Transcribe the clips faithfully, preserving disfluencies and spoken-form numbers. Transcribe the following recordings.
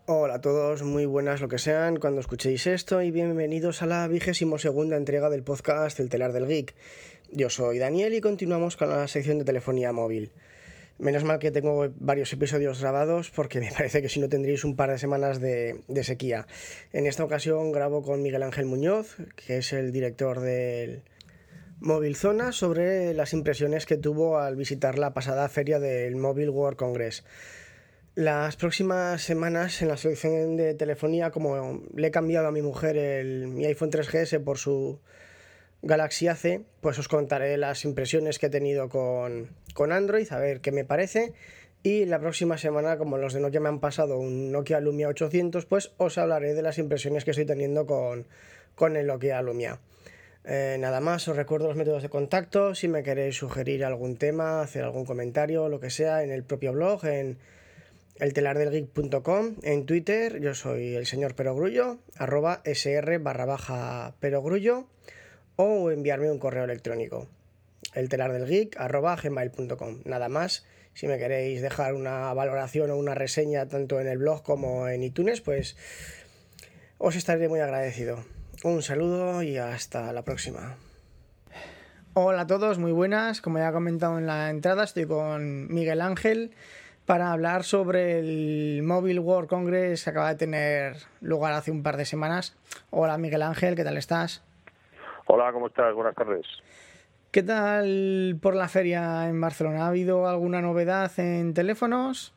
Hola a todos, muy buenas lo que sean cuando escuchéis esto y bienvenidos a la vigésimo segunda entrega del podcast El Telar del Geek. Yo soy Daniel y continuamos con la sección de telefonía móvil. Menos mal que tengo varios episodios grabados porque me parece que si no tendréis un par de semanas de, de sequía. En esta ocasión grabo con Miguel Ángel Muñoz, que es el director del Mobile Zona, sobre las impresiones que tuvo al visitar la pasada feria del Mobile World Congress. Las próximas semanas en la sección de telefonía, como le he cambiado a mi mujer el, mi iPhone tres G S por su Galaxy A C, pues os contaré las impresiones que he tenido con, con Android, a ver qué me parece. Y la próxima semana, como los de Nokia me han pasado un Nokia Lumia ochocientos, pues os hablaré de las impresiones que estoy teniendo con, con el Nokia Lumia. Eh, nada más, os recuerdo los métodos de contacto, si me queréis sugerir algún tema, hacer algún comentario, lo que sea, en el propio blog, en el telar del geek punto com, en Twitter yo soy el señor Perogrullo, arroba sr barra baja Perogrullo, o enviarme un correo electrónico, el telar del geek arroba gmail punto com. Nada más, si me queréis dejar una valoración o una reseña tanto en el blog como en iTunes, pues os estaré muy agradecido. Un saludo y hasta la próxima. Hola a todos, muy buenas. Como ya he comentado en la entrada, estoy con Miguel Ángel para hablar sobre el Mobile World Congress que acaba de tener lugar hace un par de semanas. Hola Miguel Ángel, ¿qué tal estás? Hola, ¿cómo estás? Buenas tardes. ¿Qué tal por la feria en Barcelona? ¿Ha habido alguna novedad en teléfonos?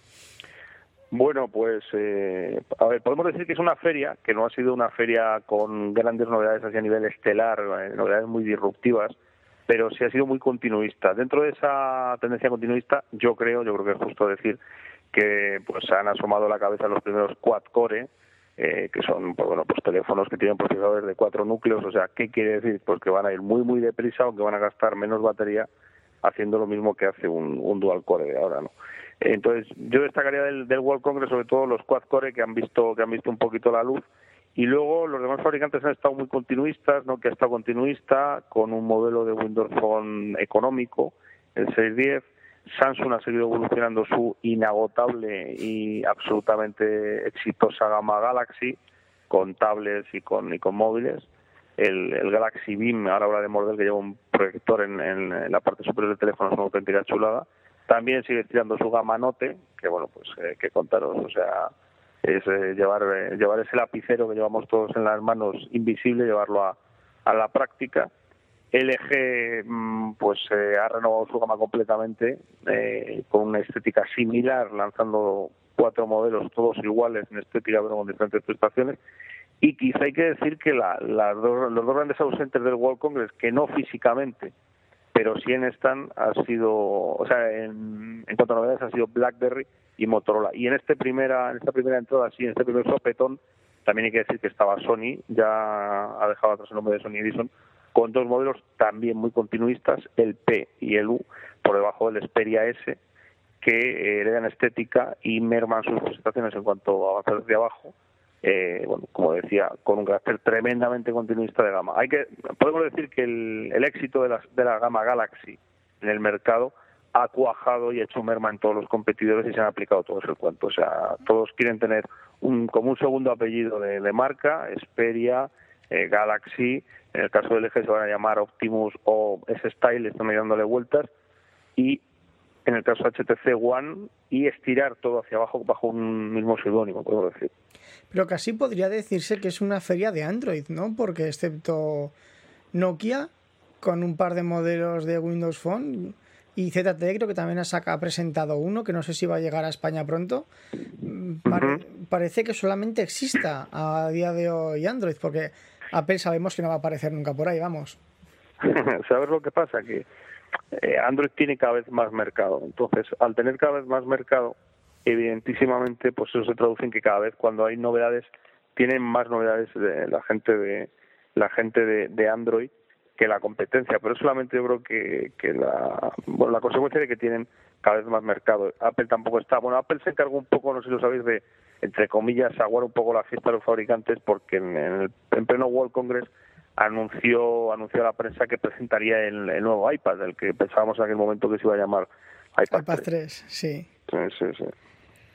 Bueno, pues, eh, a ver, podemos decir que es una feria, que no ha sido una feria con grandes novedades así a nivel estelar, eh, novedades muy disruptivas, pero sí ha sido muy continuista. Dentro de esa tendencia continuista, yo creo, yo creo que es justo decir que pues han asomado la cabeza los primeros quad-core, eh, que son pues, bueno, pues teléfonos que tienen procesadores de cuatro núcleos. O sea, ¿qué quiere decir? Pues que van a ir muy, muy deprisa o que van a gastar menos batería haciendo lo mismo que hace un, un dual-core de ahora, ¿no? Entonces, yo destacaría del, del World Congress sobre todo los quad-core que han visto que han visto un poquito la luz. Y luego los demás fabricantes han estado muy continuistas, ¿no? Que ha estado continuista con un modelo de Windows Phone económico, el seiscientos diez. Samsung ha seguido evolucionando su inagotable y absolutamente exitosa gama Galaxy, con tablets y con, y con móviles. El, el Galaxy Beam, ahora habla de modelo que lleva un proyector en, en, en la parte superior del teléfono, es una auténtica chulada. También sigue tirando su gama Note, que bueno, pues eh, que contaros, o sea, es eh, llevar eh, llevar ese lapicero que llevamos todos en las manos invisible, llevarlo a, a la práctica. L G mmm, pues eh, ha renovado su gama completamente, eh, con una estética similar, lanzando cuatro modelos todos iguales en estética pero con diferentes prestaciones. Y quizá hay que decir que la, la dos, los dos grandes ausentes del World Congress, que no físicamente pero sí en stand, ha sido, o sea, en, en cuanto a novedades, ha sido BlackBerry y Motorola. Y en este primera, en esta primera entrada, sí, en este primer sopetón, también hay que decir que estaba Sony, ya ha dejado atrás el nombre de Sony Ericsson, con dos modelos también muy continuistas, el P y el U, por debajo del Xperia S, que heredan estética y merman sus prestaciones en cuanto a avanzar desde abajo. Eh, bueno, como decía, con un carácter tremendamente continuista de gama. Hay que podemos decir que el, el éxito de la, de la gama Galaxy en el mercado ha cuajado y ha hecho merma en todos los competidores y se han aplicado todos el cuento. O sea, todos quieren tener un como un segundo apellido de, de marca, Xperia, eh, Galaxy. En el caso del L G se van a llamar Optimus o S-Style, están ahí dándole vueltas. Y en el caso de H T C One, y estirar todo hacia abajo bajo un mismo seudónimo, puedo decir. Pero casi podría decirse que es una feria de Android, ¿no? Porque excepto Nokia, con un par de modelos de Windows Phone, y Z T E creo que también ha, saca, ha presentado uno, que no sé si va a llegar a España pronto, pare, uh-huh. parece que solamente exista a día de hoy Android, porque Apple sabemos que no va a aparecer nunca por ahí, vamos. ¿Sabes lo que pasa? Que eh, Android tiene cada vez más mercado. Entonces, al tener cada vez más mercado, evidentísimamente, pues eso se traduce en que cada vez cuando hay novedades, tienen más novedades de la gente de la gente de, de Android que la competencia. Pero solamente yo creo que, que la bueno, la consecuencia de que tienen cada vez más mercado. Apple tampoco está. Bueno, Apple se encargó un poco, no sé si lo sabéis, de, entre comillas, aguar un poco la fiesta de los fabricantes, porque en, en, el, en pleno World Congress anunció anunció a la prensa que presentaría el, el nuevo iPad, el que pensábamos en aquel momento que se iba a llamar iPad, iPad tres, sí. Sí, sí, sí.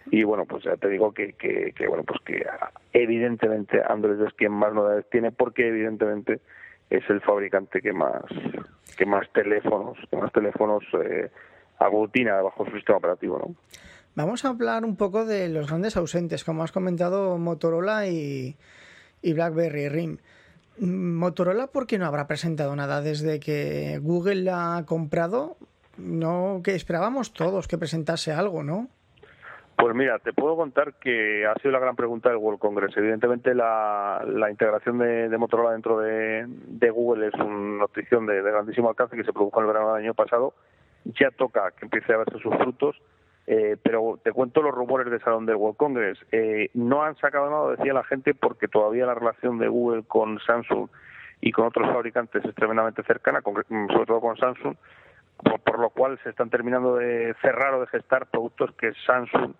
Y bueno, pues ya te digo que, que, que bueno, pues que evidentemente Android es quien más novedades tiene, porque evidentemente es el fabricante que más que más teléfonos, que más teléfonos eh, aglutina bajo su sistema operativo, ¿no? Vamos a hablar un poco de los grandes ausentes, como has comentado, Motorola y, y BlackBerry R I M. Motorola, ¿por qué no habrá presentado nada desde que Google la ha comprado? No, que esperábamos todos que presentase algo, ¿no? Pues mira, te puedo contar que ha sido la gran pregunta del World Congress. Evidentemente la, la integración de, de Motorola dentro de, de Google es una notición de, de grandísimo alcance que se produjo en el verano del año pasado. Ya toca que empiece a verse sus frutos, eh, pero te cuento los rumores del salón del World Congress. Eh, no han sacado nada, decía la gente, porque todavía la relación de Google con Samsung y con otros fabricantes es tremendamente cercana, sobre todo con Samsung, por, por lo cual se están terminando de cerrar o de gestar productos que Samsung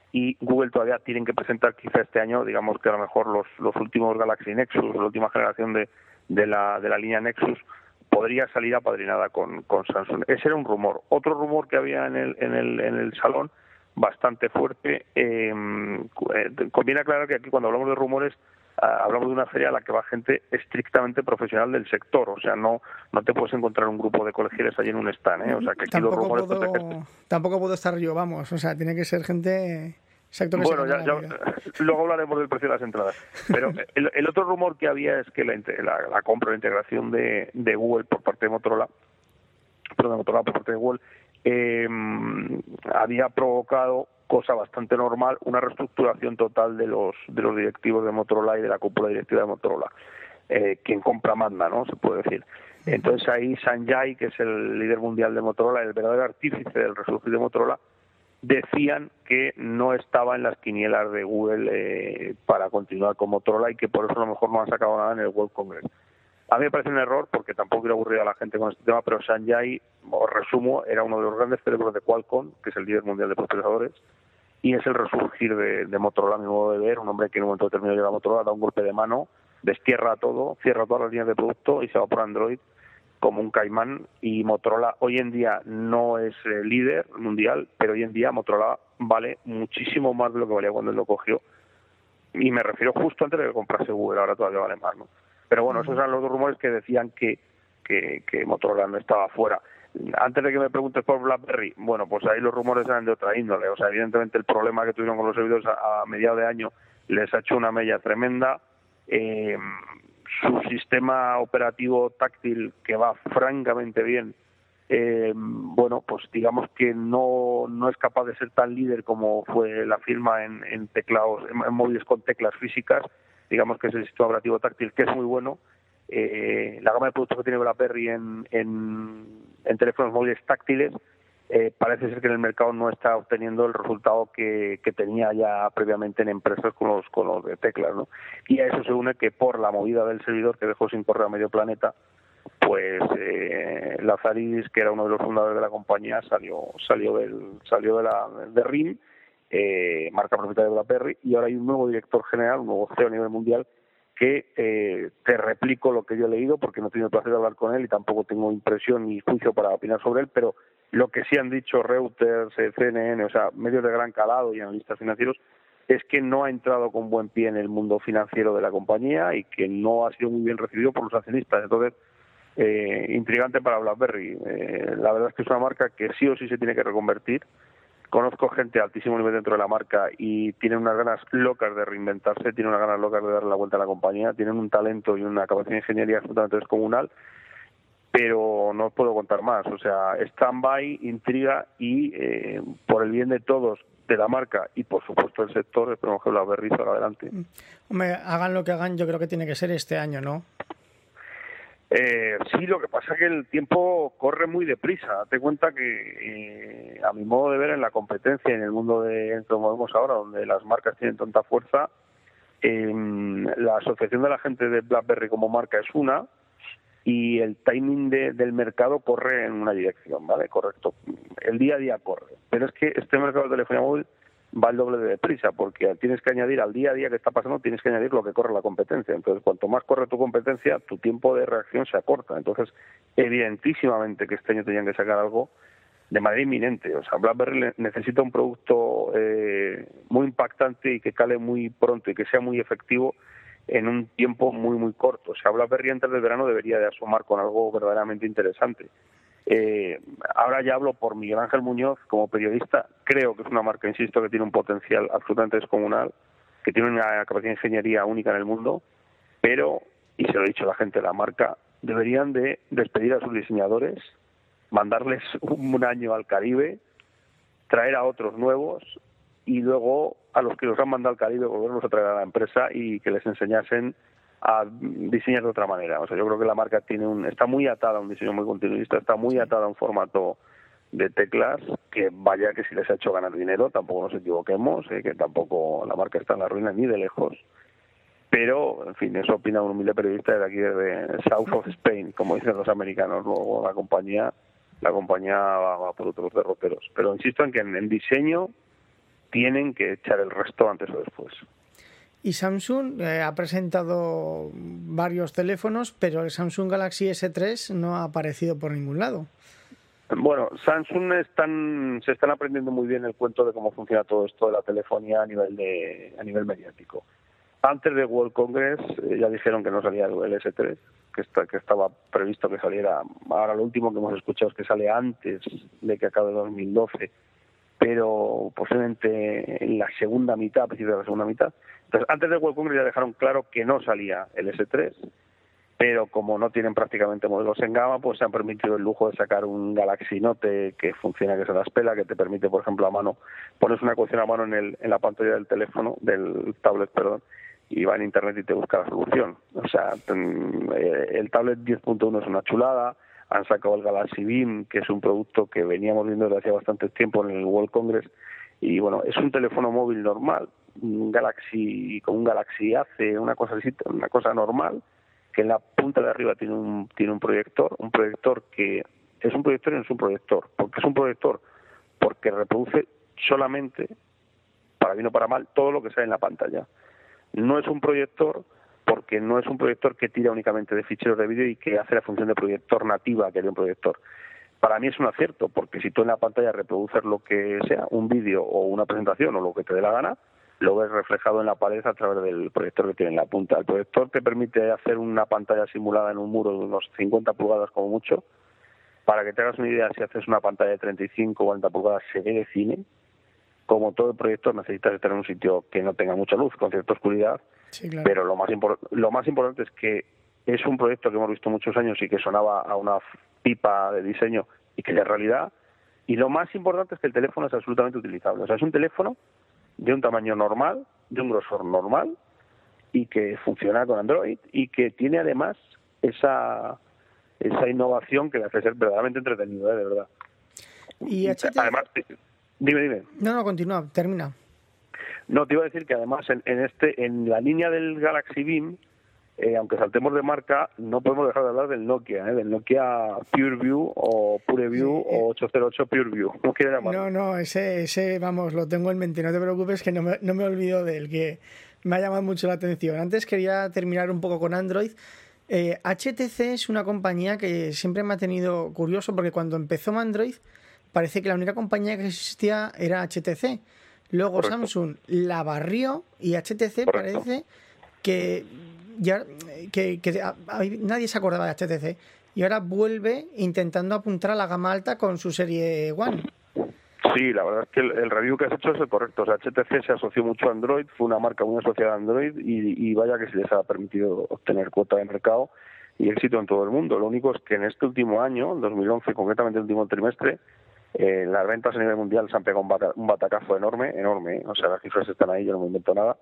y Google todavía tienen que presentar quizá este año. Digamos que a lo mejor los, los últimos Galaxy Nexus, la última generación de, de, la, de la línea Nexus, podría salir apadrinada con, con Samsung. Ese era un rumor. Otro rumor que había en el, en el, en el salón, bastante fuerte, eh, conviene aclarar que aquí cuando hablamos de rumores hablamos de una feria a la que va gente estrictamente profesional del sector, o sea, no no te puedes encontrar un grupo de colegiales allí en un stand, ¿eh? O sea, que aquí tampoco los rumores... Puedo, que... Tampoco puedo estar yo, vamos, o sea, tiene que ser gente... Exacto, que bueno, ya, ya luego hablaremos del precio de las entradas. Pero el, el otro rumor que había es que la, la, la compra, la integración de, de Google por parte de Motorola, perdón, de Motorola por parte de Google, eh, había provocado, cosa bastante normal, una reestructuración total de los de los directivos de Motorola y de la cúpula directiva de Motorola. Eh, quien compra manda, ¿no? Se puede decir. Entonces ahí Sanjay, que es el líder mundial de Motorola, el verdadero artífice del resurgir de Motorola, decían que no estaba en las quinielas de Google eh, para continuar con Motorola y que por eso a lo mejor no han sacado nada en el World Congress. A mí me parece un error, porque tampoco quiero aburrir a la gente con este tema, pero Sanjay, os resumo, era uno de los grandes cerebros de Qualcomm, que es el líder mundial de procesadores, y es el resurgir de, de Motorola, a mi modo de ver, un hombre que en un momento determinado llega a Motorola, da un golpe de mano, destierra todo, cierra todas las líneas de producto y se va por Android como un caimán. Y Motorola hoy en día no es eh, líder mundial, pero hoy en día Motorola vale muchísimo más de lo que valía cuando él lo cogió, y me refiero justo antes de que comprase Google, ahora todavía vale más, ¿no? Pero bueno, esos eran los dos rumores que decían que, que, que Motorola no estaba fuera. Antes de que me preguntes por BlackBerry, bueno, pues ahí los rumores eran de otra índole. O sea, evidentemente el problema que tuvieron con los servidores a, a mediados de año les ha hecho una mella tremenda. Eh, su sistema operativo táctil, que va francamente bien, eh, bueno, pues digamos que no no es capaz de ser tan líder como fue la firma en, en teclados, en, en móviles con teclas físicas. Digamos que es el sistema operativo táctil, que es muy bueno. Eh, la gama de productos que tiene BlackBerry en, en, en teléfonos móviles táctiles, eh, parece ser que en el mercado no está obteniendo el resultado que, que tenía ya previamente en empresas con los, con los de teclas, ¿no? Y a eso se une que por la movida del servidor, que dejó sin correo a medio planeta, pues eh, Lazaridis, que era uno de los fundadores de la compañía, salió salió del salió de la de R I M, eh, marca propietaria de BlackBerry, y ahora hay un nuevo director general, un nuevo C E O a nivel mundial, que eh, te replico lo que yo he leído, porque no he tenido el placer de hablar con él y tampoco tengo impresión ni juicio para opinar sobre él, pero lo que sí han dicho Reuters, C N N, o sea, medios de gran calado y analistas financieros, es que no ha entrado con buen pie en el mundo financiero de la compañía y que no ha sido muy bien recibido por los accionistas. Entonces, eh, intrigante para BlackBerry. Eh, la verdad es que es una marca que sí o sí se tiene que reconvertir. Conozco gente a altísimo nivel dentro de la marca y tienen unas ganas locas de reinventarse, tienen unas ganas locas de darle la vuelta a la compañía, tienen un talento y una capacidad de ingeniería absolutamente descomunal, pero no os puedo contar más. O sea, stand-by, intriga y eh, por el bien de todos, de la marca y por supuesto del sector, esperemos que BlackBerry salga adelante. Hombre, hagan lo que hagan, yo creo que tiene que ser este año, ¿no? Eh, sí, lo que pasa es que el tiempo corre muy deprisa. Date cuenta que, eh, a mi modo de ver, en la competencia, en el mundo de en que nos movemos ahora, donde las marcas tienen tanta fuerza, eh, la asociación de la gente de BlackBerry como marca es una, y el timing de, del mercado corre en una dirección, ¿vale? Correcto. El día a día corre. Pero es que este mercado de telefonía móvil va el doble de deprisa, porque tienes que añadir al día a día que está pasando, tienes que añadir lo que corre la competencia. Entonces, cuanto más corre tu competencia, tu tiempo de reacción se acorta. Entonces, evidentísimamente que este año tenían que sacar algo de manera inminente. O sea, BlackBerry necesita un producto eh, muy impactante y que cale muy pronto y que sea muy efectivo en un tiempo muy, muy corto. O sea, BlackBerry antes del verano debería de asomar con algo verdaderamente interesante. Eh, ahora ya hablo por Miguel Ángel Muñoz como periodista. Creo que es una marca, insisto, que tiene un potencial absolutamente descomunal, que tiene una capacidad de ingeniería única en el mundo, pero, y se lo he dicho a la gente de la marca, deberían de despedir a sus diseñadores, mandarles un año al Caribe, traer a otros nuevos y luego a los que los han mandado al Caribe volverlos a traer a la empresa y que les enseñasen a diseñar de otra manera. O sea, yo creo que la marca tiene un está muy atada a un diseño muy continuista, está muy atada a un formato de teclas que vaya que si les ha hecho ganar dinero, tampoco nos equivoquemos, eh, que tampoco la marca está en la ruina ni de lejos. Pero, en fin, eso opina un humilde periodista de aquí, de South of Spain, como dicen los americanos. Luego la compañía la compañía va, va por otros derroteros. Pero insisto en que en, en diseño tienen que echar el resto antes o después. Y Samsung eh, ha presentado varios teléfonos, pero el Samsung Galaxy ese tres no ha aparecido por ningún lado. Bueno, Samsung están, se están aprendiendo muy bien el cuento de cómo funciona todo esto de la telefonía a nivel de a nivel mediático. Antes de World Congress eh, ya dijeron que no salía el ese tres, que, está, que estaba previsto que saliera. Ahora lo último que hemos escuchado es que sale antes de que acabe dos mil doce, pero posiblemente en la segunda mitad, a principios de la segunda mitad. Entonces, antes de World Congress ya dejaron claro que no salía el ese tres, pero como no tienen prácticamente modelos en gama, pues se han permitido el lujo de sacar un Galaxy Note que funciona, que se las pela, que te permite, por ejemplo, a mano, pones una ecuación a mano en, el, en la pantalla del teléfono, del tablet, perdón, y va en internet y te busca la solución. O sea, el tablet diez punto uno es una chulada. Han sacado el Galaxy Beam, que es un producto que veníamos viendo desde hace bastante tiempo en el World Congress, y bueno, es un teléfono móvil normal, un Galaxy con un Galaxy Ace, una cosa así, una cosa normal, que en la punta de arriba tiene un tiene un proyector, un proyector que es un proyector y no es un proyector. ¿Por qué es un proyector? Porque reproduce solamente, para bien o para mal, todo lo que sale en la pantalla. No es un proyector porque no es un proyector que tira únicamente de ficheros de vídeo y que hace la función de proyector nativa que haría un proyector. Para mí es un acierto, porque si tú en la pantalla reproduces lo que sea, un vídeo o una presentación o lo que te dé la gana, lo ves reflejado en la pared a través del proyector que tiene en la punta. El proyector te permite hacer una pantalla simulada en un muro de unos cincuenta pulgadas como mucho. Para que te hagas una idea, si haces una pantalla de treinta y cinco o cuarenta pulgadas se ve de cine. Como todo el proyector necesitas estar en un sitio que no tenga mucha luz, con cierta oscuridad. Sí, claro. Pero lo más, impor- lo más importante es que es un proyecto que hemos visto muchos años y que sonaba a una pipa de diseño y que de realidad. Y lo más importante es que el teléfono es absolutamente utilizable. O sea, es un teléfono de un tamaño normal, de un grosor normal, y que funciona con Android y que tiene además esa esa innovación que le hace ser verdaderamente entretenido, ¿eh? De verdad. Y H T C... Además, dime, dime. No, no, continúa, termina. No, te iba a decir que además en, en este en la línea del Galaxy Beam, eh, aunque saltemos de marca, no podemos dejar de hablar del Nokia, ¿eh? Del Nokia PureView o PureView sí, eh. o ochocientos ocho PureView, ¿cómo quieres llamarlo? No, no, ese, ese, vamos, lo tengo en mente, no te preocupes que no me, no me olvido del que me ha llamado mucho la atención. Antes quería terminar un poco con Android. Eh, H T C es una compañía que siempre me ha tenido curioso porque cuando empezó Android parece que la única compañía que existía era H T C. Luego Correcto. Samsung la barrió y H T C Correcto. Parece que ya que, que a, a, nadie se acordaba de H T C y ahora vuelve intentando apuntar a la gama alta con su serie One. Sí, la verdad es que el, el review que has hecho es el correcto. O sea, H T C se asoció mucho a Android, fue una marca muy asociada a Android y, y vaya que se les ha permitido obtener cuota de mercado y éxito en todo el mundo. Lo único es que en este último año, en dos mil once, concretamente el último trimestre, eh, las ventas a nivel mundial se han pegado un, bata, un batacazo enorme, enorme. ¿eh? O sea, las cifras están ahí, yo no me invento nada.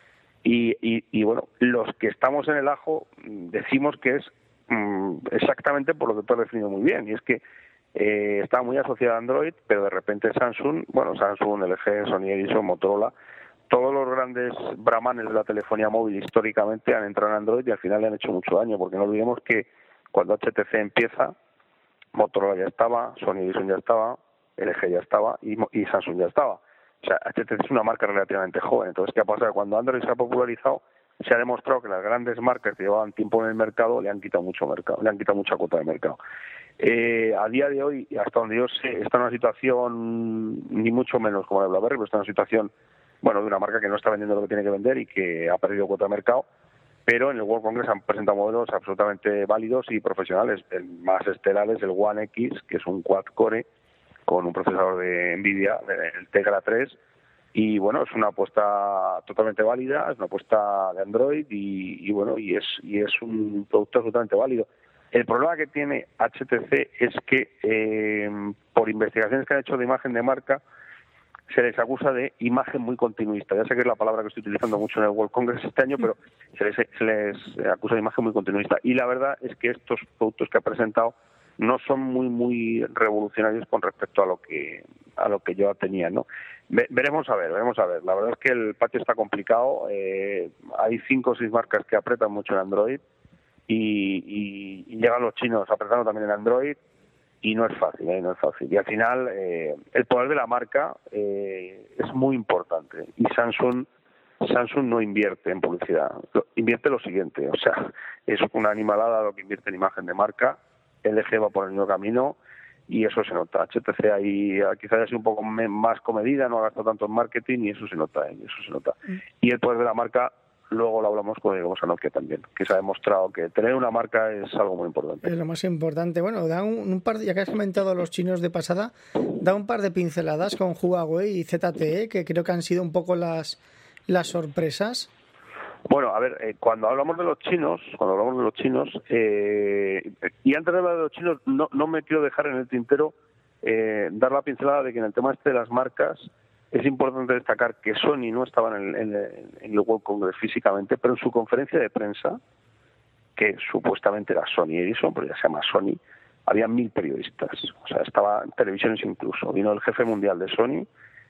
Y, y, y bueno, los que estamos en el ajo decimos que es mmm, exactamente por lo que tú has definido muy bien, y es que eh, está muy asociada a Android, pero de repente Samsung, bueno, Samsung, L G, Sony Ericsson, Motorola, todos los grandes brahmanes de la telefonía móvil históricamente han entrado en Android y al final le han hecho mucho daño, porque no olvidemos que cuando H T C empieza, Motorola ya estaba, Sony Ericsson ya estaba, L G ya estaba y, y Samsung ya estaba. O sea, H T C es una marca relativamente joven. Entonces, ¿qué ha pasado? Cuando Android se ha popularizado, se ha demostrado que las grandes marcas que llevaban tiempo en el mercado le han quitado mucho mercado, le han quitado mucha cuota de mercado. Eh, a día de hoy, hasta donde yo sé, está en una situación ni mucho menos como la de BlackBerry, pero está en una situación, bueno, de una marca que no está vendiendo lo que tiene que vender y que ha perdido cuota de mercado, pero en el World Congress han presentado modelos absolutamente válidos y profesionales. El más estelar es el One X, que es un quad-core con un procesador de NVIDIA, el Tegra tres, y bueno, es una apuesta totalmente válida, es una apuesta de Android y, y bueno, y es, y es un producto absolutamente válido. El problema que tiene H T C es que eh, por investigaciones que han hecho de imagen de marca se les acusa de imagen muy continuista. Ya sé que es la palabra que estoy utilizando mucho en el World Congress este año, pero se les, se les acusa de imagen muy continuista. Y la verdad es que estos productos que ha presentado no son muy muy revolucionarios con respecto a lo que a lo que yo tenía, ¿no? Ve, veremos a ver, veremos a ver. La verdad es que el patio está complicado. Eh, hay cinco o seis marcas que apretan mucho en Android. Y, y, y llegan los chinos apretando también en Android y no es fácil, ¿eh? no es fácil. Y al final eh, el poder de la marca eh, es muy importante y Samsung Samsung no invierte en publicidad, invierte lo siguiente, o sea, es una animalada lo que invierte en imagen de marca. L G va por el mismo camino y eso se nota. H T C ahí quizás haya sido un poco más comedida, no ha gastado tanto en marketing y eso se nota, ¿eh? eso se nota. Y el poder de la marca luego lo hablamos cuando llegamos a Nokia también, que se ha demostrado que tener una marca es algo muy importante. Es lo más importante. Bueno, da un, un par, ya que has comentado los chinos de pasada, da un par de pinceladas con Huawei y Z T E, que creo que han sido un poco las, las sorpresas. Bueno, a ver, eh, cuando hablamos de los chinos, cuando hablamos de los chinos, eh, y antes de hablar de los chinos, no, no me quiero dejar en el tintero eh, dar la pincelada de que en el tema este de las marcas, es importante destacar que Sony no estaba en el, en, el, en el World Congress físicamente, pero en su conferencia de prensa, que supuestamente era Sony Ericsson, pero ya se llama Sony, había mil periodistas. O sea, estaba en televisiones incluso. Vino el jefe mundial de Sony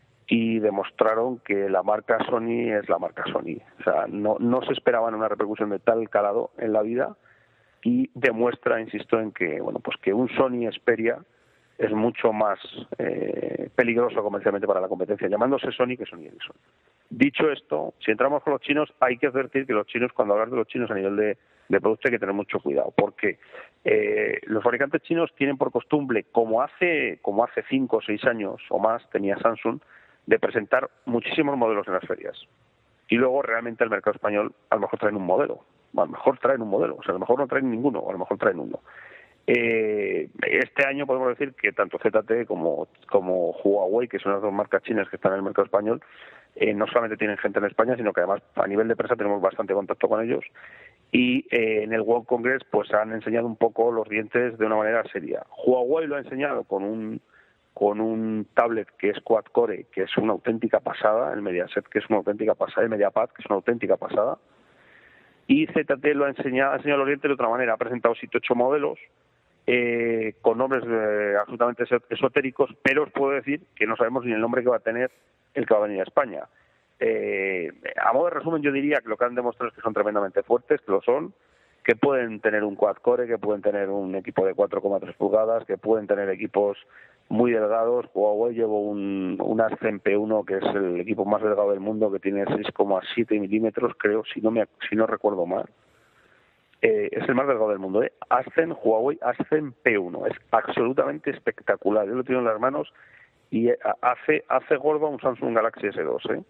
y demostraron que la marca Sony es la marca Sony. O sea, no, no se esperaban una repercusión de tal calado en la vida y demuestra, insisto, en que, bueno, pues que un Sony Xperia es mucho más eh, peligroso comercialmente para la competencia, llamándose Sony que Sony Ericsson. Dicho esto, si entramos con los chinos, hay que advertir que los chinos, cuando hablas de los chinos a nivel de, de producto, hay que tener mucho cuidado, porque eh, los fabricantes chinos tienen por costumbre, como hace como hace cinco o seis años o más tenía Samsung, de presentar muchísimos modelos en las ferias. Y luego realmente el mercado español a lo mejor traen un modelo, a lo mejor traen un modelo, o sea, a lo mejor no traen ninguno, o a lo mejor traen uno. Eh, este año podemos decir que tanto Z T E como, como Huawei, que son las dos marcas chinas que están en el mercado español, eh, no solamente tienen gente en España, sino que además a nivel de prensa tenemos bastante contacto con ellos y eh, en el World Congress pues han enseñado un poco los dientes de una manera seria. Huawei lo ha enseñado con un con un tablet que es quad-core, que es una auténtica pasada, el Mediaset, que es una auténtica pasada, el Mediapad, que es una auténtica pasada, y Z T E lo ha enseñado, ha enseñado los dientes de otra manera, ha presentado siete ocho modelos, Eh, con nombres eh, absolutamente esotéricos, pero os puedo decir que no sabemos ni el nombre que va a tener el que va a venir a España. Eh, a modo de resumen, yo diría que lo que han demostrado es que son tremendamente fuertes, que lo son, que pueden tener un quad-core, que pueden tener un equipo de cuatro coma tres pulgadas, que pueden tener equipos muy delgados. Huawei llevo un, un Ascen P uno, que es el equipo más delgado del mundo, que tiene seis coma siete milímetros, creo, si no me si no recuerdo mal. Eh, es el más delgado del mundo, ¿eh? Ascen, Huawei Ascen P uno, es absolutamente espectacular. Yo lo tengo en las manos y hace hace gordo a un Samsung Galaxy S dos, ¿eh?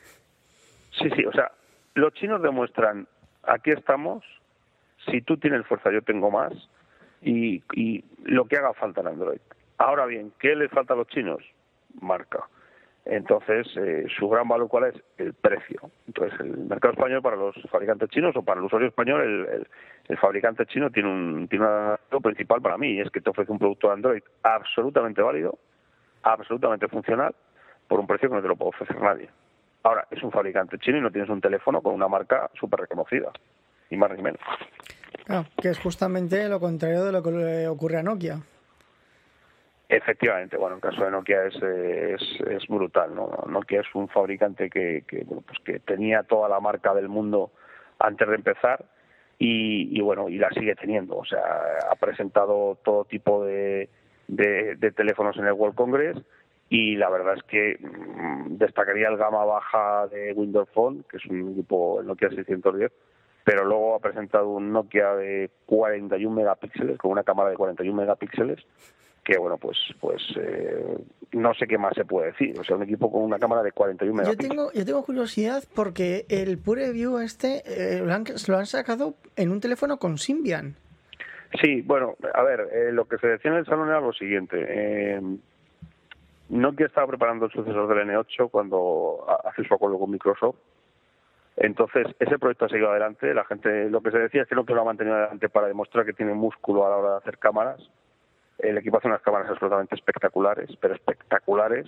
Sí, sí, o sea, los chinos demuestran, aquí estamos, si tú tienes fuerza yo tengo más, y, y lo que haga falta en Android. Ahora bien, ¿qué les falta a los chinos? Marca. Entonces, eh, su gran valor, ¿cuál es? El precio. Entonces, el mercado español para los fabricantes chinos o para el usuario español, el, el, el fabricante chino tiene un tiene un aspecto principal para mí, y es que te ofrece un producto de Android absolutamente válido, absolutamente funcional, por un precio que no te lo puede ofrecer nadie. Ahora, es un fabricante chino y no tienes un teléfono con una marca súper reconocida, ni más ni menos. Claro, que es justamente lo contrario de lo que le ocurre a Nokia. Efectivamente, bueno, en el caso de Nokia es, es, es brutal, ¿no? Nokia es un fabricante que, que, bueno, pues que tenía toda la marca del mundo antes de empezar y, y bueno, y la sigue teniendo. O sea, ha presentado todo tipo de, de, de teléfonos en el World Congress y la verdad es que mmm, destacaría el gama baja de Windows Phone, que es un equipo Nokia seiscientos diez, pero luego ha presentado un Nokia de cuarenta y uno megapíxeles, con una cámara de cuarenta y uno megapíxeles, que bueno, pues pues eh, no sé qué más se puede decir. O sea, un equipo con una cámara de cuarenta y uno Yo megapíxeles. tengo, yo tengo curiosidad porque el PureView este eh, lo, han, lo han sacado en un teléfono con Symbian. Sí, bueno, a ver, eh, lo que se decía en el salón era lo siguiente. Eh, Nokia estaba preparando el sucesor del N ocho cuando hace su acuerdo con Microsoft. Entonces, ese proyecto ha seguido adelante. La gente, lo que se decía es que Nokia lo ha mantenido adelante para demostrar que tiene músculo a la hora de hacer cámaras. El equipo hace unas cámaras absolutamente espectaculares, pero espectaculares.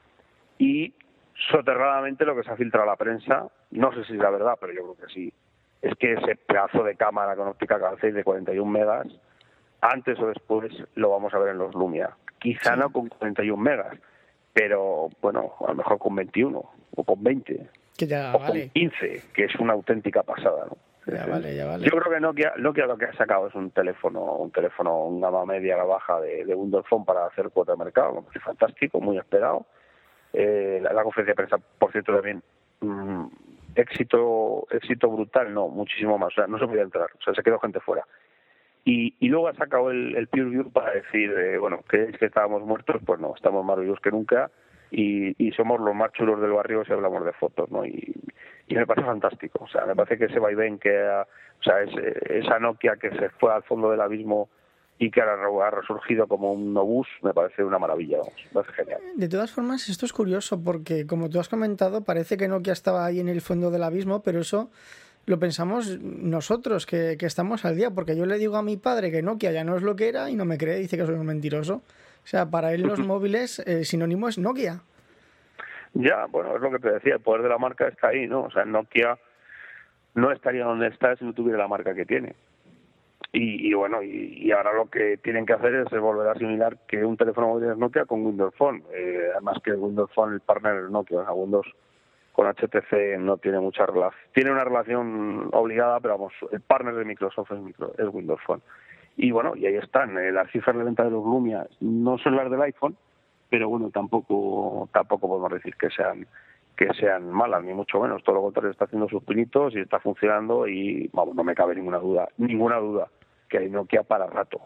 Y soterradamente lo que se ha filtrado a la prensa, no sé si es la verdad, pero yo creo que sí, es que ese pedazo de cámara con óptica calcéis de cuarenta y uno megas, antes o después lo vamos a ver en los Lumia. Quizá sí. No con cuarenta y uno megas, pero bueno, a lo mejor con veintiuno o con veinte que ya o vale. con quince, que es una auténtica pasada, ¿no? Ya vale, ya vale. Yo creo que Nokia, Nokia lo que ha sacado es un teléfono, un teléfono, un gama media, la baja de, de Windows Phone para hacer cuota de mercado, que es fantástico, muy esperado. Eh, la, la conferencia de prensa, por cierto, también mmm, éxito, éxito brutal, no, muchísimo más, o sea, no se podía entrar, o sea, se quedó gente fuera. Y, y luego ha sacado el, el PureView para decir, eh, bueno, ¿creéis que estábamos muertos? Pues no, estamos más vivos que nunca y, y somos los más chulos del barrio si hablamos de fotos, ¿no? Y, y me parece fantástico, o sea, me parece que ese vaivén que, ha, o sea, es, esa Nokia que se fue al fondo del abismo y que ahora ha resurgido como un obús, me parece una maravilla, vamos, me parece genial. De todas formas, esto es curioso porque, como tú has comentado, parece que Nokia estaba ahí en el fondo del abismo, pero eso lo pensamos nosotros, que, que estamos al día, porque yo le digo a mi padre que Nokia ya no es lo que era y no me cree, dice que soy un mentiroso. O sea, para él los móviles, el sinónimo es Nokia. Ya, bueno, es lo que te decía, el poder de la marca está ahí, ¿no? O sea, Nokia no estaría donde está si no tuviera la marca que tiene. Y, y bueno, y, y ahora lo que tienen que hacer es volver a asimilar que un teléfono móvil es Nokia con Windows Phone. Eh, además que Windows Phone, el partner es Nokia, o sea, Windows con H T C no tiene mucha relación. Tiene una relación obligada, pero vamos, el partner de Microsoft es, micro, es Windows Phone. Y bueno, y ahí están, eh, las cifras de venta de los Lumia no son las del iPhone, pero bueno, tampoco tampoco podemos decir que sean que sean malas, ni mucho menos. Todo lo contrario, está haciendo sus pinitos y está funcionando y vamos, no me cabe ninguna duda, ninguna duda que hay Nokia para rato.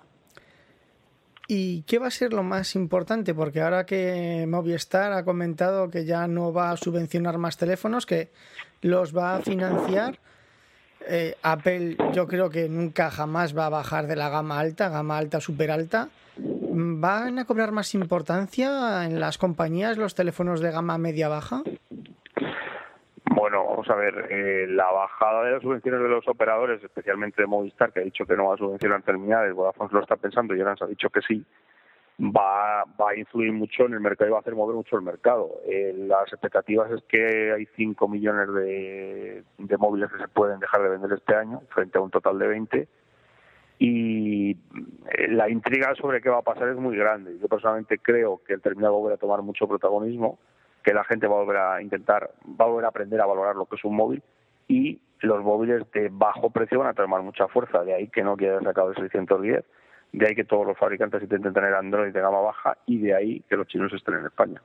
¿Y qué va a ser lo más importante? Porque ahora que Movistar ha comentado que ya no va a subvencionar más teléfonos, que los va a financiar, eh, Apple yo creo que nunca jamás va a bajar de la gama alta, gama alta, súper alta. ¿Van a cobrar más importancia en las compañías los teléfonos de gama media-baja? Bueno, vamos a ver, eh, la bajada de las subvenciones de los operadores, especialmente de Movistar, que ha dicho que no va a subvencionar terminales, Vodafone lo está pensando y Orange ha dicho que sí, va, va a influir mucho en el mercado y va a hacer mover mucho el mercado. Eh, las expectativas es que hay cinco millones de, de móviles que se pueden dejar de vender este año, frente a un total de veinte, y la intriga sobre qué va a pasar es muy grande. Yo personalmente creo que el terminal va a volver a tomar mucho protagonismo, que la gente va a volver a intentar, va a volver a aprender a valorar lo que es un móvil y los móviles de bajo precio van a tomar mucha fuerza. De ahí que Nokia haya sacado el seiscientos diez, de ahí que todos los fabricantes intenten tener Android de gama baja y de ahí que los chinos estén en España.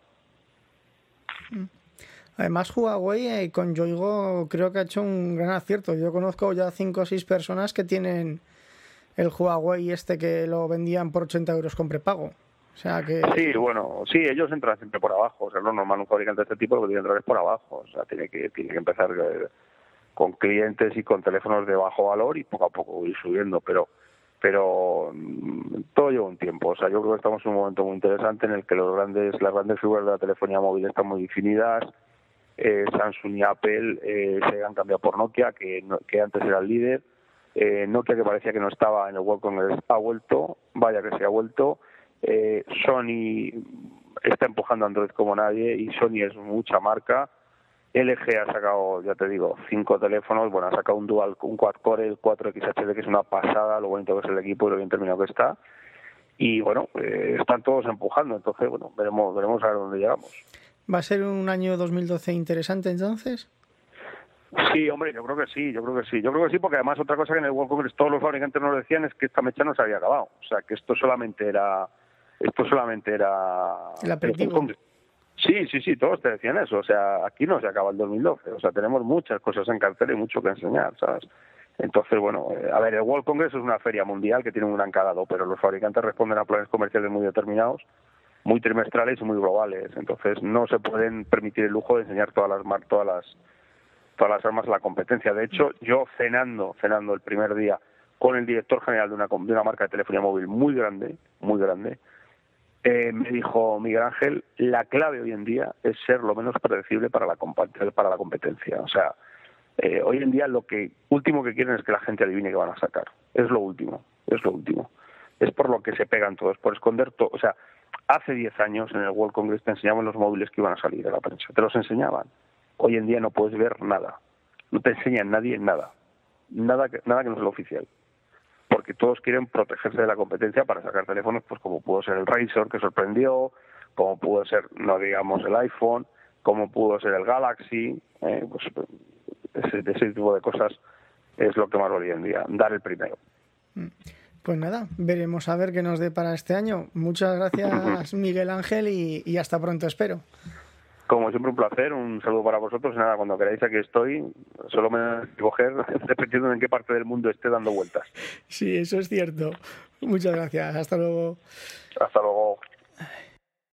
Además, Huawei eh, con Yoigo creo que ha hecho un gran acierto. Yo conozco ya cinco o seis personas que tienen el Huawei este que lo vendían por ochenta euros con prepago. O sea que... Sí, bueno, sí, ellos entran siempre por abajo. O sea, no es normal un fabricante de este tipo lo que tiene que entrar es por abajo. O sea, tiene que, tiene que empezar eh, con clientes y con teléfonos de bajo valor y poco a poco ir subiendo. Pero pero mmm, todo lleva un tiempo. O sea, yo creo que estamos en un momento muy interesante en el que los grandes las grandes figuras de la telefonía móvil están muy definidas. Eh, Samsung y Apple eh, se han cambiado por Nokia, que, que antes era el líder. Eh, Nokia, que parecía que no estaba en el World Congress, ha vuelto. Vaya que se ha vuelto. Eh, Sony está empujando Android como nadie y Sony es mucha marca. L G ha sacado, ya te digo, cinco teléfonos. Bueno, ha sacado un dual, un quad core, el cuatro X H D, que es una pasada, lo bonito que es el equipo y lo bien terminado que está. Y bueno, eh, están todos empujando. Entonces, bueno, veremos, veremos a ver dónde llegamos. ¿Va a ser un año dos mil doce interesante entonces? Sí, hombre, yo creo que sí, yo creo que sí. Yo creo que sí, porque además otra cosa que en el World Congress todos los fabricantes nos decían es que esta mecha no se había acabado. O sea, que esto solamente era... Esto solamente era... El aperitivo. Sí, sí, sí, todos te decían eso. O sea, aquí no se acaba el dos mil doce. O sea, tenemos muchas cosas en cartera y mucho que enseñar, ¿sabes? Entonces, bueno, eh, a ver, el World Congress es una feria mundial que tiene un gran calado, pero los fabricantes responden a planes comerciales muy determinados, muy trimestrales y muy globales. Entonces, no se pueden permitir el lujo de enseñar todas las mar- todas las todas las armas a la competencia. De hecho, yo cenando, cenando el primer día con el director general de una de una marca de telefonía móvil muy grande, muy grande, eh, me dijo Miguel Ángel, la clave hoy en día es ser lo menos predecible para la compa- para la competencia. O sea, eh, hoy en día lo que último que quieren es que la gente adivine qué van a sacar. Es lo último, es lo último. Es por lo que se pegan todos, por esconder todo. O sea, hace diez años en el World Congress te enseñaban los móviles que iban a salir a la prensa, te los enseñaban. Hoy en día no puedes ver nada, no te enseñan nadie nada, nada que, nada que no sea lo oficial, porque todos quieren protegerse de la competencia para sacar teléfonos, pues como pudo ser el Razr, que sorprendió, como pudo ser, no digamos, el iPhone, como pudo ser el Galaxy, eh, pues ese, ese tipo de cosas es lo que más hoy en día, dar el primero. Pues nada, veremos a ver qué nos dé para este año. Muchas gracias, Miguel Ángel, y, y hasta pronto, espero. Como siempre, un placer, un saludo para vosotros. Nada, cuando queráis, aquí estoy. Solo me tenéis que coger dependiendo en qué parte del mundo esté dando vueltas. Sí, eso es cierto. Muchas gracias. Hasta luego. Hasta luego.